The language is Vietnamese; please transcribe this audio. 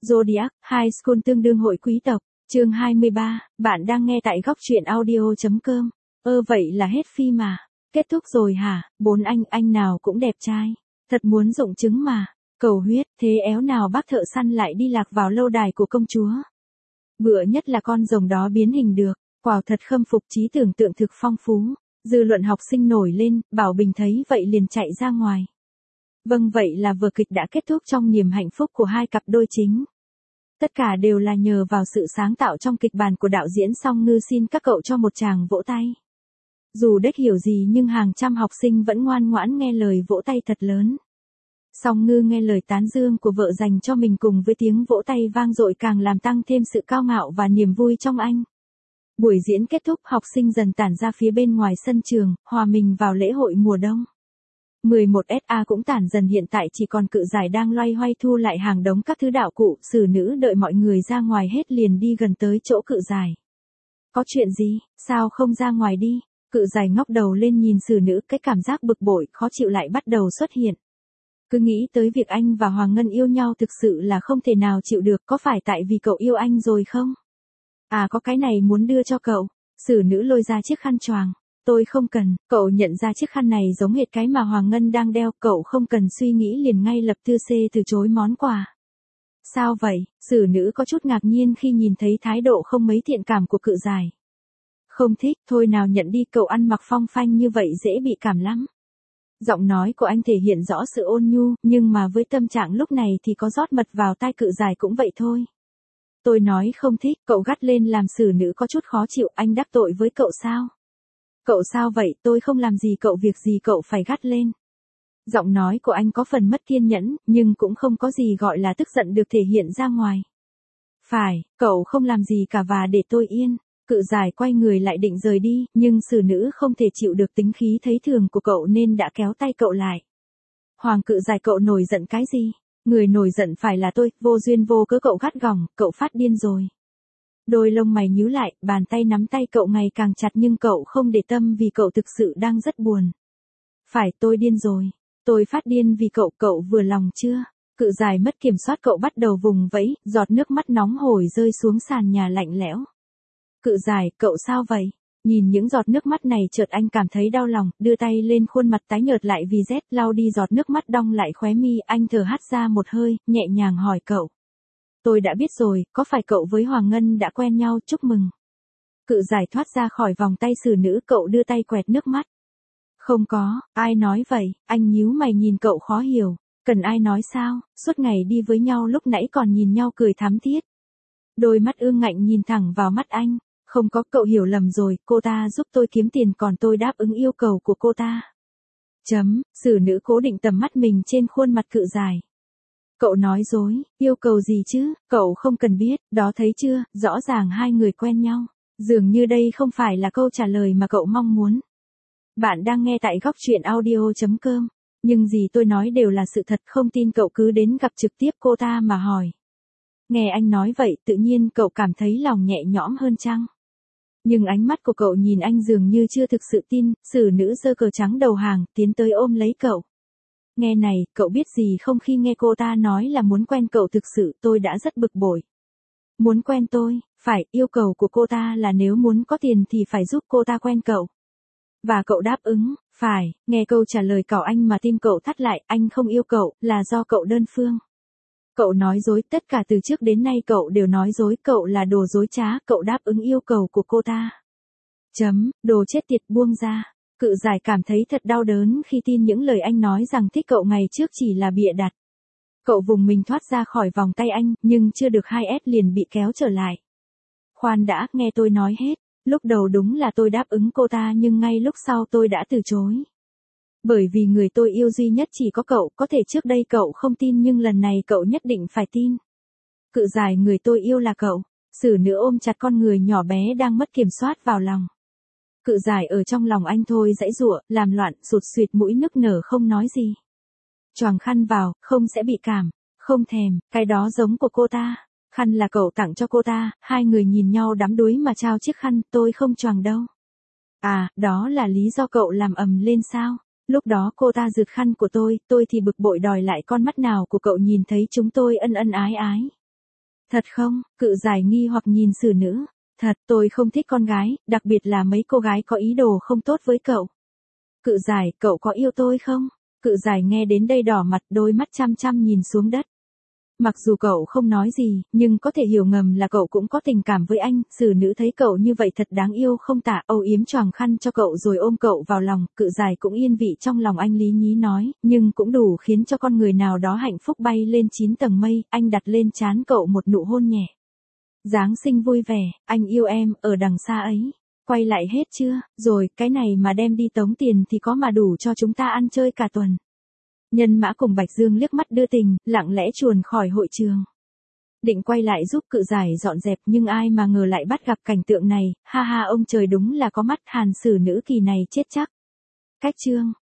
Zodiac, High School tương đương hội quý tộc, chương 23, bạn đang nghe tại góc truyện audio.com. Vậy là hết phim mà. Kết thúc rồi hả? 4 anh nào cũng đẹp trai. Thật muốn dụng chứng mà. Cầu huyết, thế éo nào bác thợ săn lại đi lạc vào lâu đài của công chúa. Bựa nhất là con rồng đó biến hình được, quả thật khâm phục trí tưởng tượng thực phong phú. Dư luận học sinh nổi lên, Bảo Bình thấy vậy liền chạy ra ngoài. Vâng, vậy là vở kịch đã kết thúc trong niềm hạnh phúc của hai cặp đôi chính. Tất cả đều là nhờ vào sự sáng tạo trong kịch bản của đạo diễn Song Ngư, xin các cậu cho một tràng vỗ tay. Dù đếch hiểu gì nhưng hàng trăm học sinh vẫn ngoan ngoãn nghe lời vỗ tay thật lớn. Song Ngư nghe lời tán dương của vợ dành cho mình cùng với tiếng vỗ tay vang dội càng làm tăng thêm sự cao ngạo và niềm vui trong anh. Buổi diễn kết thúc, học sinh dần tản ra phía bên ngoài sân trường, hòa mình vào lễ hội mùa đông. 11SA cũng tản dần, hiện tại chỉ còn Cự Giải đang loay hoay thu lại hàng đống các thứ đạo cụ. Sử Nữ đợi mọi người ra ngoài hết liền đi gần tới chỗ Cự Giải. Có chuyện gì, sao không ra ngoài đi? Cự Giải ngóc đầu lên nhìn Sử Nữ, cái cảm giác bực bội, khó chịu lại bắt đầu xuất hiện. Cứ nghĩ tới việc anh và Hoàng Ngân yêu nhau thực sự là không thể nào chịu được, có phải tại vì cậu yêu anh rồi không? À, có cái này muốn đưa cho cậu. Sử Nữ lôi ra chiếc khăn choàng. Tôi không cần. Cậu nhận ra chiếc khăn này giống hệt cái mà Hoàng Ngân đang đeo, cậu không cần suy nghĩ liền ngay lập tức từ chối món quà. Sao vậy? Sử Nữ có chút ngạc nhiên khi nhìn thấy thái độ không mấy thiện cảm của Cự Giải. Không thích, thôi nào nhận đi, cậu ăn mặc phong phanh như vậy dễ bị cảm lắm. Giọng nói của anh thể hiện rõ sự ôn nhu, nhưng mà với tâm trạng lúc này thì có rót mật vào tai Cự Giải cũng vậy thôi. Tôi nói không thích, cậu gắt lên làm Sử Nữ có chút khó chịu, anh đắc tội với cậu sao? Cậu sao vậy, tôi không làm gì cậu, việc gì cậu phải gắt lên. Giọng nói của anh có phần mất kiên nhẫn, nhưng cũng không có gì gọi là tức giận được thể hiện ra ngoài. Phải, cậu không làm gì cả và để tôi yên. Cự Giải quay người lại định rời đi, nhưng Sử Nữ không thể chịu được tính khí thấy thường của cậu nên đã kéo tay cậu lại. Hoàng Cự Giải, cậu nổi giận cái gì? Người nổi giận phải là tôi, vô duyên vô cớ cậu gắt gỏng, cậu phát điên rồi. Đôi lông mày nhíu lại, bàn tay nắm tay cậu ngày càng chặt nhưng cậu không để tâm vì cậu thực sự đang rất buồn. Phải, tôi điên rồi. Tôi phát điên vì cậu vừa lòng chưa? Cự Giải mất kiểm soát, cậu bắt đầu vùng vẫy, giọt nước mắt nóng hổi rơi xuống sàn nhà lạnh lẽo. Cự Giải, cậu sao vậy? Nhìn những giọt nước mắt này chợt anh cảm thấy đau lòng, đưa tay lên khuôn mặt tái nhợt lại vì rét, lau đi giọt nước mắt đong lại khóe mi, anh thở hắt ra một hơi, nhẹ nhàng hỏi cậu. Tôi đã biết rồi, có phải cậu với Hoàng Ngân đã quen nhau, chúc mừng. Cự Giải thoát ra khỏi vòng tay Sử Nữ, cậu đưa tay quẹt nước mắt. Không có, ai nói vậy? Anh nhíu mày nhìn cậu khó hiểu. Cần ai nói sao, suốt ngày đi với nhau lúc nãy còn nhìn nhau cười thắm thiết. Đôi mắt ương ngạnh nhìn thẳng vào mắt anh. Không có, cậu hiểu lầm rồi, cô ta giúp tôi kiếm tiền còn tôi đáp ứng yêu cầu của cô ta. Sử Nữ cố định tầm mắt mình trên khuôn mặt Cự Giải. Cậu nói dối, yêu cầu gì chứ, cậu không cần biết, đó thấy chưa, rõ ràng hai người quen nhau. Dường như đây không phải là câu trả lời mà cậu mong muốn. Bạn đang nghe tại góc truyện audio.com, nhưng gì tôi nói đều là sự thật, không tin cậu cứ đến gặp trực tiếp cô ta mà hỏi. Nghe anh nói vậy, tự nhiên cậu cảm thấy lòng nhẹ nhõm hơn chăng? Nhưng ánh mắt của cậu nhìn anh dường như chưa thực sự tin. Sử Nữ giơ cờ trắng đầu hàng, tiến tới ôm lấy cậu. Nghe này, cậu biết gì không, khi nghe cô ta nói là muốn quen cậu thực sự tôi đã rất bực bội. Muốn quen tôi, phải, yêu cầu của cô ta là nếu muốn có tiền thì phải giúp cô ta quen cậu. Và cậu đáp ứng, phải, nghe câu trả lời của anh mà tim cậu thắt lại, anh không yêu cậu, là do cậu đơn phương. Cậu nói dối, tất cả từ trước đến nay cậu đều nói dối, cậu là đồ dối trá, cậu đáp ứng yêu cầu của cô ta. Đồ chết tiệt, buông ra. Cự Giải cảm thấy thật đau đớn khi tin những lời anh nói rằng thích cậu ngày trước chỉ là bịa đặt. Cậu vùng mình thoát ra khỏi vòng tay anh, nhưng chưa được 2S liền bị kéo trở lại. Khoan đã, nghe tôi nói hết. Lúc đầu đúng là tôi đáp ứng cô ta nhưng ngay lúc sau tôi đã từ chối. Bởi vì người tôi yêu duy nhất chỉ có cậu, có thể trước đây cậu không tin nhưng lần này cậu nhất định phải tin. Cự Giải, người tôi yêu là cậu. Sử Nữ ôm chặt con người nhỏ bé đang mất kiểm soát vào lòng. Cự Giải ở trong lòng anh thôi giãy giụa, làm loạn, sụt suyệt mũi nức nở không nói gì. Choàng khăn vào, không sẽ bị cảm. Không thèm, cái đó giống của cô ta. Khăn là cậu tặng cho cô ta, hai người nhìn nhau đắm đuối mà trao chiếc khăn, tôi không choàng đâu. À, đó là lý do cậu làm ầm lên sao? Lúc đó cô ta giật khăn của tôi thì bực bội đòi lại, con mắt nào của cậu nhìn thấy chúng tôi ân ân ái ái. Thật không? Cự giải nghi hoặc nhìn Sử Nữ. Thật, tôi không thích con gái, đặc biệt là mấy cô gái có ý đồ không tốt với cậu. Cự giải, cậu có yêu tôi không? Cự giải nghe đến đây đỏ mặt, đôi mắt chăm chăm nhìn xuống đất. Mặc dù cậu không nói gì, nhưng có thể hiểu ngầm là cậu cũng có tình cảm với anh. Sử Nữ thấy cậu như vậy thật đáng yêu không tả, âu yếm choàng khăn cho cậu rồi ôm cậu vào lòng. Cự giải cũng yên vị trong lòng anh, lý nhí nói, nhưng cũng đủ khiến cho con người nào đó hạnh phúc bay lên 9 tầng mây. Anh đặt lên trán cậu một nụ hôn nhẹ. Giáng sinh vui vẻ, anh yêu em, ở đằng xa ấy. Quay lại hết chưa? Rồi, cái này mà đem đi tống tiền thì có mà đủ cho chúng ta ăn chơi cả tuần. Nhân Mã cùng Bạch Dương liếc mắt đưa tình, lặng lẽ chuồn khỏi hội trường. Định quay lại giúp Cự giải dọn dẹp, nhưng ai mà ngờ lại bắt gặp cảnh tượng này. Ha ha, ông trời đúng là có mắt, Hàn Sử Nữ kỳ này chết chắc. Cách chương